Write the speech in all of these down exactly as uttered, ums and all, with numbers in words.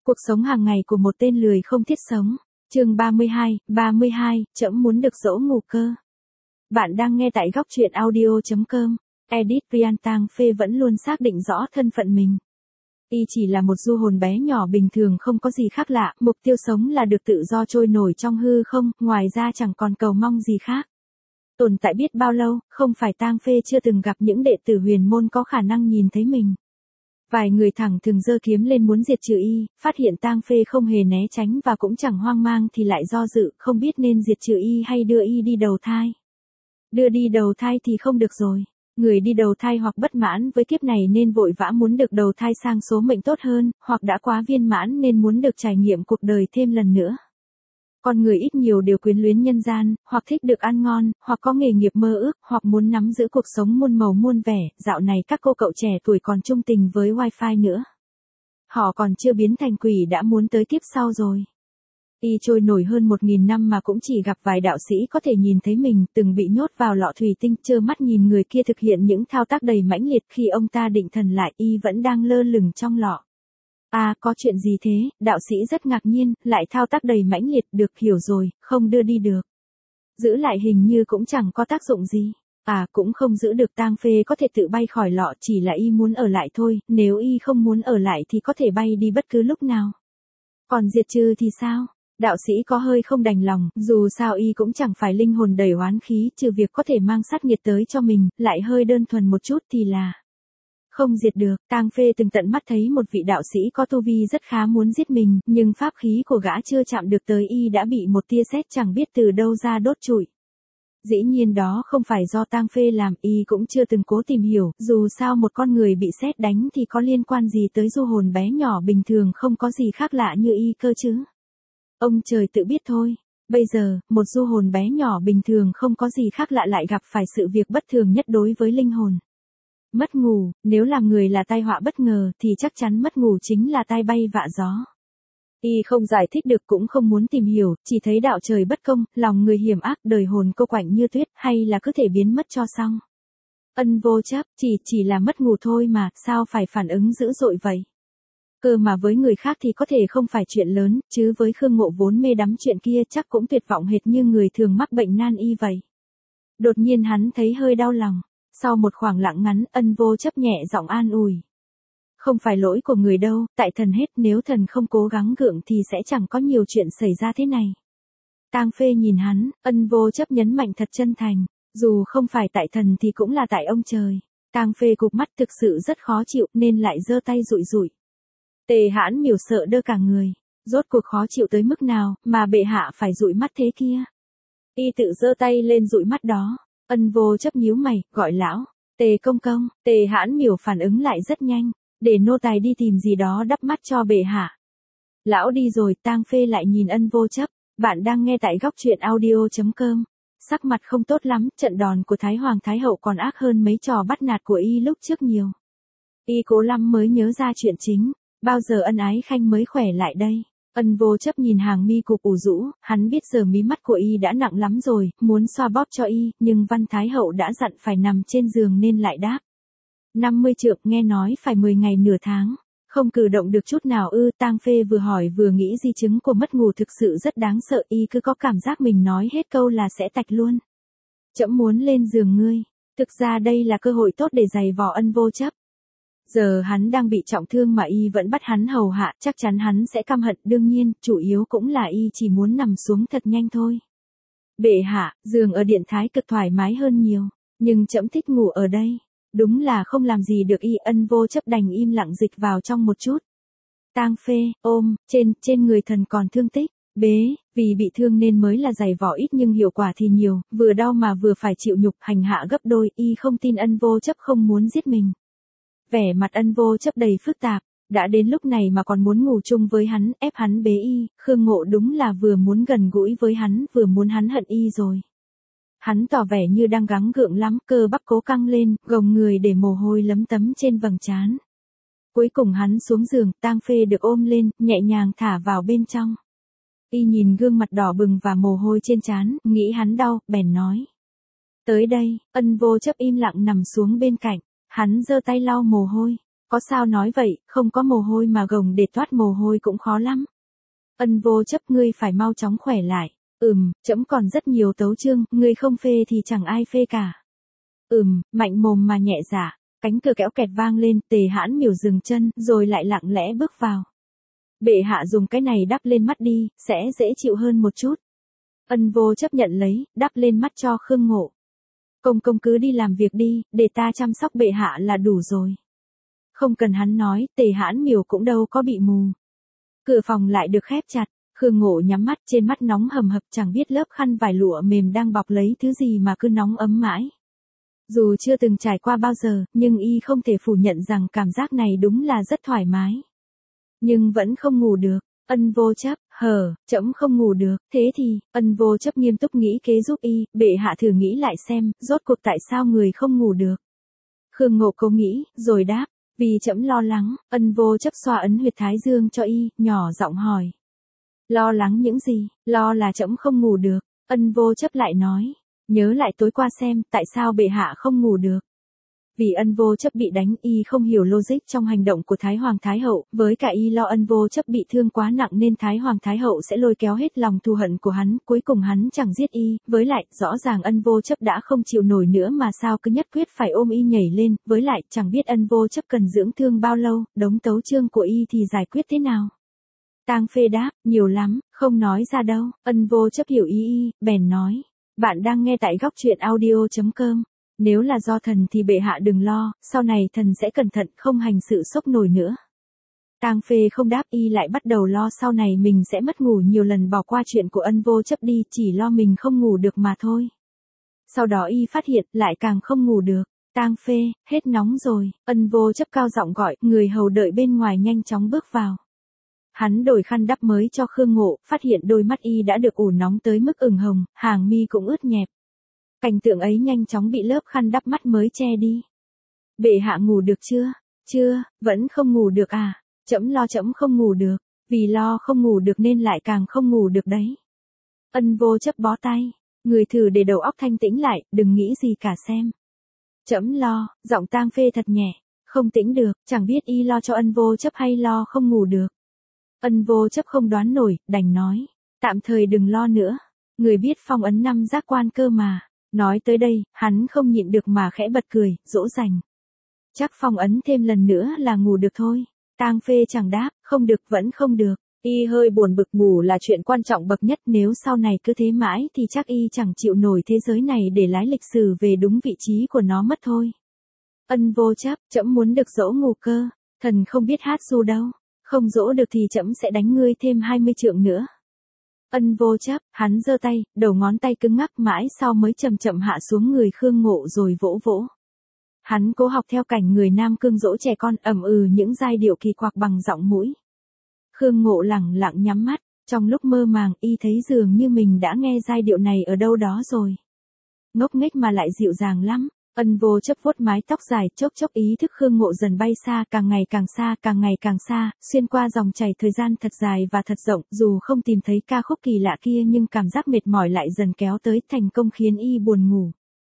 Cuộc sống hàng ngày của một tên lười không thiết sống. Chương ba mươi hai, ba mươi hai, trẫm muốn được dỗ ngủ cơ. Bạn đang nghe tại góc truyện audio chấm com. Edit Ryan Tang Phê vẫn luôn xác định rõ thân phận mình. Y chỉ là một du hồn bé nhỏ bình thường không có gì khác lạ, mục tiêu sống là được tự do trôi nổi trong hư không, ngoài ra chẳng còn cầu mong gì khác. Tồn tại biết bao lâu, không phải Tang Phê chưa từng gặp những đệ tử huyền môn có khả năng nhìn thấy mình. Vài người thẳng thường giơ kiếm lên muốn diệt trừ y, phát hiện Tang Phê không hề né tránh và cũng chẳng hoang mang thì lại do dự, không biết nên diệt trừ y hay đưa y đi đầu thai. Đưa đi đầu thai thì không được rồi. Người đi đầu thai hoặc bất mãn với kiếp này nên vội vã muốn được đầu thai sang số mệnh tốt hơn, hoặc đã quá viên mãn nên muốn được trải nghiệm cuộc đời thêm lần nữa. Con người ít nhiều đều quyến luyến nhân gian, hoặc thích được ăn ngon, hoặc có nghề nghiệp mơ ước, hoặc muốn nắm giữ cuộc sống muôn màu muôn vẻ. Dạo này các cô cậu trẻ tuổi còn chung tình với wifi nữa. Họ còn chưa biến thành quỷ đã muốn tới kiếp sau rồi. Y trôi nổi hơn một nghìn năm mà cũng chỉ gặp vài đạo sĩ có thể nhìn thấy mình, từng bị nhốt vào lọ thủy tinh, trơ mắt nhìn người kia thực hiện những thao tác đầy mãnh liệt. Khi ông ta định thần lại, y vẫn đang lơ lửng trong lọ. À, có chuyện gì thế? Đạo sĩ rất ngạc nhiên, lại thao tác đầy mãnh liệt, được hiểu rồi, không đưa đi được. Giữ lại hình như cũng chẳng có tác dụng gì. À, cũng không giữ được. Tang Phê có thể tự bay khỏi lọ, chỉ là y muốn ở lại thôi, nếu y không muốn ở lại thì có thể bay đi bất cứ lúc nào. Còn diệt trừ thì sao? Đạo sĩ có hơi không đành lòng, dù sao y cũng chẳng phải linh hồn đầy oán khí, trừ việc có thể mang sát nghiệt tới cho mình, lại hơi đơn thuần một chút thì là không diệt được. Tang Phê từng tận mắt thấy một vị đạo sĩ có tu vi rất khá muốn giết mình, nhưng pháp khí của gã chưa chạm được tới y đã bị một tia sét chẳng biết từ đâu ra đốt trụi. Dĩ nhiên đó không phải do Tang Phê làm, y cũng chưa từng cố tìm hiểu, dù sao một con người bị sét đánh thì có liên quan gì tới du hồn bé nhỏ bình thường không có gì khác lạ như y cơ chứ. Ông trời tự biết thôi. Bây giờ, một du hồn bé nhỏ bình thường không có gì khác lạ lại gặp phải sự việc bất thường nhất đối với linh hồn. Mất ngủ, nếu làm người là tai họa bất ngờ thì chắc chắn mất ngủ chính là tai bay vạ gió. Y không giải thích được cũng không muốn tìm hiểu, chỉ thấy đạo trời bất công, lòng người hiểm ác, đời hồn cô quạnh như tuyết, hay là cứ thể biến mất cho xong. Ân vô chấp, chỉ chỉ là mất ngủ thôi mà, sao phải phản ứng dữ dội vậy? Cơ mà với người khác thì có thể không phải chuyện lớn, chứ với Khương Ngộ vốn mê đắm chuyện kia chắc cũng tuyệt vọng hệt như người thường mắc bệnh nan y vậy. Đột nhiên hắn thấy hơi đau lòng. Sau một khoảng lặng ngắn, Ân vô chấp nhẹ giọng an ủi. Không phải lỗi của người đâu, tại thần hết, nếu thần không cố gắng gượng thì sẽ chẳng có nhiều chuyện xảy ra thế này. Tang Phê nhìn hắn, Ân vô chấp nhấn mạnh thật chân thành, dù không phải tại thần thì cũng là tại ông trời. Tang Phê cụp mắt thực sự rất khó chịu nên lại giơ tay dụi dụi. Tề Hãn Miểu sợ đơ cả người, rốt cuộc khó chịu tới mức nào mà bệ hạ phải dụi mắt thế kia. Y tự giơ tay lên dụi mắt đó. Ân vô chấp nhíu mày, gọi lão, Tề công công. Tề Hãn Miểu phản ứng lại rất nhanh, để nô tài đi tìm gì đó đắp mắt cho bệ hạ. Lão đi rồi. Tang Phê lại nhìn Ân vô chấp. Bạn đang nghe tại góc truyện audio chấm com. Sắc mặt không tốt lắm, trận đòn của Thái Hoàng Thái Hậu còn ác hơn mấy trò bắt nạt của y lúc trước nhiều. Y cố lắm mới nhớ ra chuyện chính, bao giờ Ân Ái Khanh mới khỏe lại đây. Ân vô chấp nhìn hàng mi cụp ủ rũ, hắn biết giờ mí mắt của y đã nặng lắm rồi, muốn xoa bóp cho y, nhưng Văn Thái Hậu đã dặn phải nằm trên giường nên lại đáp. năm mươi trượng, nghe nói phải mười ngày nửa tháng, không cử động được chút nào ư? Tang Phê vừa hỏi vừa nghĩ di chứng của mất ngủ thực sự rất đáng sợ, y cứ có cảm giác mình nói hết câu là sẽ tạch luôn. Trẫm muốn lên giường ngươi. Thực ra đây là cơ hội tốt để giày vò Ân vô chấp. Giờ hắn đang bị trọng thương mà y vẫn bắt hắn hầu hạ, chắc chắn hắn sẽ căm hận, đương nhiên, chủ yếu cũng là y chỉ muốn nằm xuống thật nhanh thôi. Bệ hạ, giường ở điện thái cực thoải mái hơn nhiều, nhưng trẫm thích ngủ ở đây. Đúng là không làm gì được y. Ân vô chấp đành im lặng dịch vào trong một chút. Tang Phê, ôm, trên, trên người thần còn thương tích. Bế, vì bị thương nên mới là giày vò ít nhưng hiệu quả thì nhiều, vừa đau mà vừa phải chịu nhục, hành hạ gấp đôi. Y không tin Ân vô chấp không muốn giết mình. Vẻ mặt Ân vô chấp đầy phức tạp, đã đến lúc này mà còn muốn ngủ chung với hắn, ép hắn bế y, Khương Ngộ đúng là vừa muốn gần gũi với hắn, vừa muốn hắn hận y rồi. Hắn tỏ vẻ như đang gắng gượng lắm, cơ bắp cố căng lên, gồng người để mồ hôi lấm tấm trên vầng trán. Cuối cùng hắn xuống giường, Tang Phê được ôm lên, nhẹ nhàng thả vào bên trong. Y nhìn gương mặt đỏ bừng và mồ hôi trên trán, nghĩ hắn đau, bèn nói. Tới đây. Ân vô chấp im lặng nằm xuống bên cạnh. Hắn giơ tay lau mồ hôi. Có sao nói vậy, không có mồ hôi mà gồng để toát mồ hôi cũng khó lắm. Ân vô chấp, ngươi phải mau chóng khỏe lại. Ừm, trẫm còn rất nhiều tấu chương, ngươi không phê thì chẳng ai phê cả. Ừm, mạnh mồm mà nhẹ dạ. Cánh cửa kéo kẹt vang lên, Tề Hãn Miểu dừng chân, rồi lại lặng lẽ bước vào. Bệ hạ dùng cái này đắp lên mắt đi, sẽ dễ chịu hơn một chút. Ân vô chấp nhận lấy, đắp lên mắt cho Khương Ngộ. Công công cứ đi làm việc đi, để ta chăm sóc bệ hạ là đủ rồi. Không cần hắn nói, Tề Hãn Miểu cũng đâu có bị mù. Cửa phòng lại được khép chặt, Khương Ngộ nhắm mắt, trên mắt nóng hầm hập, chẳng biết lớp khăn vải lụa mềm đang bọc lấy thứ gì mà cứ nóng ấm mãi. Dù chưa từng trải qua bao giờ, nhưng y không thể phủ nhận rằng cảm giác này đúng là rất thoải mái. Nhưng vẫn không ngủ được. Ân vô chấp, hờ, trẫm không ngủ được, thế thì, ân vô chấp nghiêm túc nghĩ kế giúp y, bệ hạ thử nghĩ lại xem, rốt cuộc tại sao người không ngủ được. Khương Ngộ cố nghĩ, rồi đáp, vì trẫm lo lắng. Ân vô chấp xoa ấn huyệt thái dương cho y, nhỏ giọng hỏi. Lo lắng những gì? Lo là trẫm không ngủ được. Ân vô chấp lại nói, nhớ lại tối qua xem, tại sao bệ hạ không ngủ được. Vì ân vô chấp bị đánh, y không hiểu logic trong hành động của Thái Hoàng Thái Hậu, với cả y lo ân vô chấp bị thương quá nặng nên Thái Hoàng Thái Hậu sẽ lôi kéo hết lòng thù hận của hắn, cuối cùng hắn chẳng giết y, với lại, rõ ràng ân vô chấp đã không chịu nổi nữa mà sao cứ nhất quyết phải ôm y nhảy lên, với lại, chẳng biết ân vô chấp cần dưỡng thương bao lâu, đống tấu chương của y thì giải quyết thế nào. Tang Phê đáp, nhiều lắm, không nói ra đâu. Ân vô chấp hiểu ý y, bèn nói, bạn đang nghe tại góc truyện audio chấm com. Nếu là do thần thì bệ hạ đừng lo, sau này thần sẽ cẩn thận không hành sự sốc nổi nữa. Tang Phê không đáp, y lại bắt đầu lo sau này mình sẽ mất ngủ, nhiều lần bỏ qua chuyện của ân vô chấp đi, chỉ lo mình không ngủ được mà thôi. Sau đó y phát hiện lại càng không ngủ được. Tang Phê, hết nóng rồi. Ân vô chấp cao giọng gọi, người hầu đợi bên ngoài nhanh chóng bước vào. Hắn đổi khăn đắp mới cho Khương Ngộ, phát hiện đôi mắt y đã được ủ nóng tới mức ửng hồng, hàng mi cũng ướt nhẹp. Cảnh tượng ấy nhanh chóng bị lớp khăn đắp mắt mới che đi. Bệ hạ ngủ được chưa? Chưa, vẫn không ngủ được à? Trẫm lo trẫm không ngủ được, vì lo không ngủ được nên lại càng không ngủ được đấy. Ân vô chấp bó tay, người thử để đầu óc thanh tĩnh lại, đừng nghĩ gì cả xem. Trẫm lo, giọng Tang Phê thật nhẹ, không tĩnh được, chẳng biết y lo cho ân vô chấp hay lo không ngủ được. Ân vô chấp không đoán nổi, đành nói, tạm thời đừng lo nữa, người biết phong ấn năm giác quan cơ mà. Nói tới đây, hắn không nhịn được mà khẽ bật cười, dỗ dành. Chắc phong ấn thêm lần nữa là ngủ được thôi. Tang Phê chẳng đáp, không được vẫn không được. Y hơi buồn bực, ngủ là chuyện quan trọng bậc nhất, nếu sau này cứ thế mãi thì chắc y chẳng chịu nổi thế giới này để lái lịch sử về đúng vị trí của nó mất thôi. Ân vô chấp, trẫm muốn được dỗ ngủ cơ, thần không biết hát ru đâu, không dỗ được thì trẫm sẽ đánh ngươi thêm hai mươi trượng nữa. Ân vô chấp, hắn giơ tay, đầu ngón tay cứng ngắc mãi sau mới chậm chậm hạ xuống người Khương Ngộ rồi vỗ vỗ. Hắn cố học theo cảnh người nam cương dỗ trẻ con, ầm ừ những giai điệu kỳ quặc bằng giọng mũi. Khương Ngộ lẳng lặng nhắm mắt, trong lúc mơ màng y thấy dường như mình đã nghe giai điệu này ở đâu đó rồi. Ngốc nghếch mà lại dịu dàng lắm. Ân vô chấp vuốt mái tóc dài, chốc chốc ý thức Khương Ngộ dần bay xa, càng ngày càng xa, càng ngày càng xa, xuyên qua dòng chảy thời gian thật dài và thật rộng, dù không tìm thấy ca khúc kỳ lạ kia nhưng cảm giác mệt mỏi lại dần kéo tới, thành công khiến y buồn ngủ.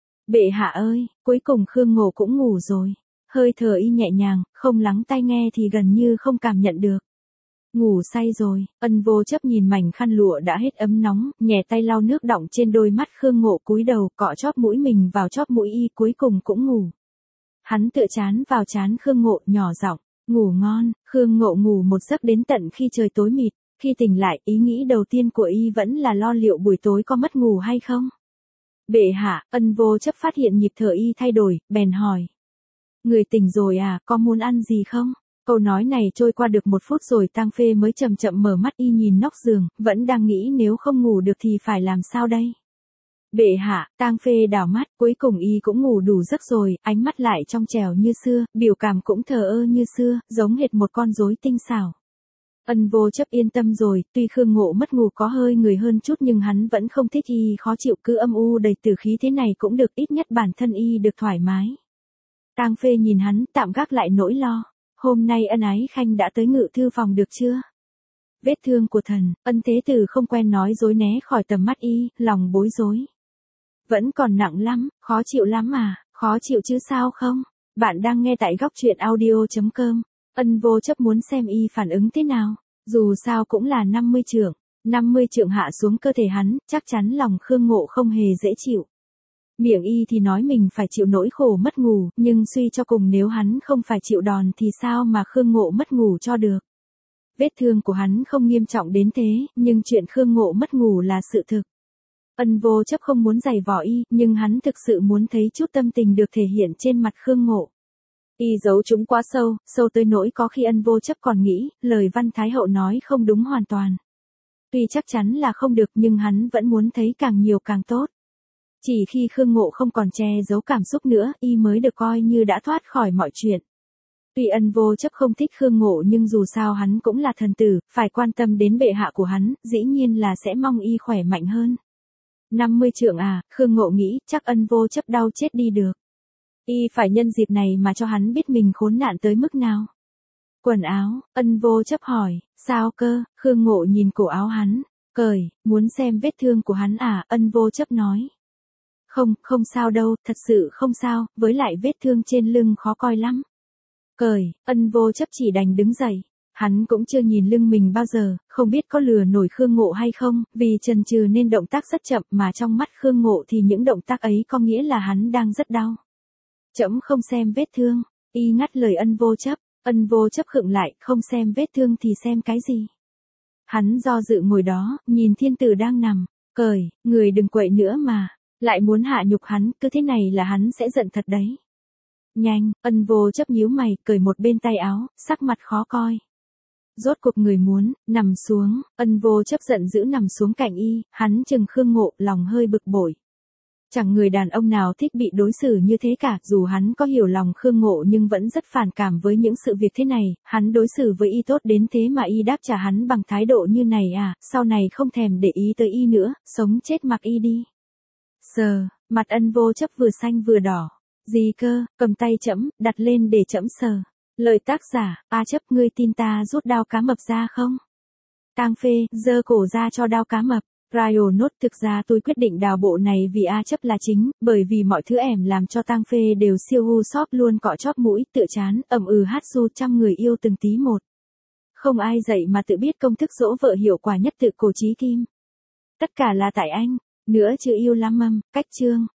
Bệ hạ ơi, cuối cùng Khương Ngộ cũng ngủ rồi. Hơi thở y nhẹ nhàng, không lắng tai nghe thì gần như không cảm nhận được. Ngủ say rồi, ân vô chấp nhìn mảnh khăn lụa đã hết ấm nóng, nhẹ tay lau nước đọng trên đôi mắt Khương Ngộ, cúi đầu cọ chóp mũi mình vào chóp mũi y, cuối cùng cũng ngủ. Hắn tựa chán vào chán Khương Ngộ, nhỏ giọng, ngủ ngon. Khương Ngộ ngủ một giấc đến tận khi trời tối mịt, khi tỉnh lại, ý nghĩ đầu tiên của y vẫn là lo liệu buổi tối có mất ngủ hay không. Bệ hạ, ân vô chấp phát hiện nhịp thở y thay đổi, bèn hỏi. Người tỉnh rồi à, có muốn ăn gì không? Câu nói này trôi qua được một phút rồi Tang Phê mới chậm chậm mở mắt, y nhìn nóc giường, vẫn đang nghĩ nếu không ngủ được thì phải làm sao đây. Bệ hạ, Tang Phê đảo mắt, cuối cùng y cũng ngủ đủ giấc rồi, ánh mắt lại trong trẻo như xưa, biểu cảm cũng thờ ơ như xưa, giống hệt một con rối tinh xảo. Ân vô chấp yên tâm rồi, tuy Khương Ngộ mất ngủ có hơi người hơn chút nhưng hắn vẫn không thích y khó chịu, cứ âm u đầy tử khí thế này cũng được, ít nhất bản thân y được thoải mái. Tang Phê nhìn hắn, tạm gác lại nỗi lo. Hôm nay Ân Ái Khanh đã tới ngự thư phòng được chưa? Vết thương của thần, Ân Thế Tử không quen nói dối né khỏi tầm mắt y, lòng bối rối. Vẫn còn nặng lắm, khó chịu lắm à, khó chịu chứ sao không? Bạn đang nghe tại góc truyện audio chấm com. Ân vô chấp muốn xem y phản ứng thế nào. Dù sao cũng là năm mươi trượng. năm mươi trượng hạ xuống cơ thể hắn, chắc chắn lòng Khương Ngộ không hề dễ chịu. Miệng y thì nói mình phải chịu nỗi khổ mất ngủ, nhưng suy cho cùng nếu hắn không phải chịu đòn thì sao mà Khương Ngộ mất ngủ cho được. Vết thương của hắn không nghiêm trọng đến thế, nhưng chuyện Khương Ngộ mất ngủ là sự thực. Ân vô chấp không muốn giày vò y, nhưng hắn thực sự muốn thấy chút tâm tình được thể hiện trên mặt Khương Ngộ. Y giấu chúng quá sâu, sâu tới nỗi có khi ân vô chấp còn nghĩ, lời Văn Thái Hậu nói không đúng hoàn toàn. Tuy chắc chắn là không được nhưng hắn vẫn muốn thấy càng nhiều càng tốt. Chỉ khi Khương Ngộ không còn che giấu cảm xúc nữa, y mới được coi như đã thoát khỏi mọi chuyện. Tuy ân vô chấp không thích Khương Ngộ nhưng dù sao hắn cũng là thần tử, phải quan tâm đến bệ hạ của hắn, dĩ nhiên là sẽ mong y khỏe mạnh hơn. năm mươi trượng à, Khương Ngộ nghĩ, chắc ân vô chấp đau chết đi được. Y phải nhân dịp này mà cho hắn biết mình khốn nạn tới mức nào. Quần áo, ân vô chấp hỏi, sao cơ, Khương Ngộ nhìn cổ áo hắn, cởi, muốn xem vết thương của hắn à, ân vô chấp nói. Không, không sao đâu, thật sự không sao, với lại vết thương trên lưng khó coi lắm. Cởi, ân vô chấp chỉ đành đứng dậy. Hắn cũng chưa nhìn lưng mình bao giờ, không biết có lừa nổi Khương Ngộ hay không, vì chần chừ nên động tác rất chậm mà trong mắt Khương Ngộ thì những động tác ấy có nghĩa là hắn đang rất đau. Trẫm không xem vết thương, y ngắt lời ân vô chấp, ân vô chấp khựng lại, không xem vết thương thì xem cái gì. Hắn do dự ngồi đó, nhìn thiên tử đang nằm, cởi, người đừng quậy nữa mà, lại muốn hạ nhục hắn, cứ thế này là hắn sẽ giận thật đấy. Nhanh, ân vô chấp nhíu mày, cởi một bên tay áo, sắc mặt khó coi. Rốt cuộc người muốn, nằm xuống, ân vô chấp giận dữ nằm xuống cạnh y, hắn chừng Khương Ngộ, lòng hơi bực bội. Chẳng người đàn ông nào thích bị đối xử như thế cả, dù hắn có hiểu lòng Khương Ngộ nhưng vẫn rất phản cảm với những sự việc thế này, hắn đối xử với y tốt đến thế mà y đáp trả hắn bằng thái độ như này à, sau này không thèm để ý tới y nữa, sống chết mặc y đi. Sờ, mặt ân vô chấp vừa xanh vừa đỏ. Gì cơ, cầm tay trẫm, đặt lên để trẫm sờ. Lời tác giả, A chấp ngươi tin ta rút đao cá mập ra không? Tang Phê, giơ cổ ra cho đao cá mập. Ryo nốt thực ra tôi quyết định đào bộ này vì A chấp là chính, bởi vì mọi thứ ẻm làm cho Tang Phê đều siêu hu sóp luôn cọ chóp mũi, tựa chán, ầm ừ hát su trăm người yêu từng tí một. Không ai dạy mà tự biết công thức dỗ vợ hiệu quả nhất tự cổ chí kim. Tất cả là tại anh, nữa chưa yêu lắm mâm, cách chương.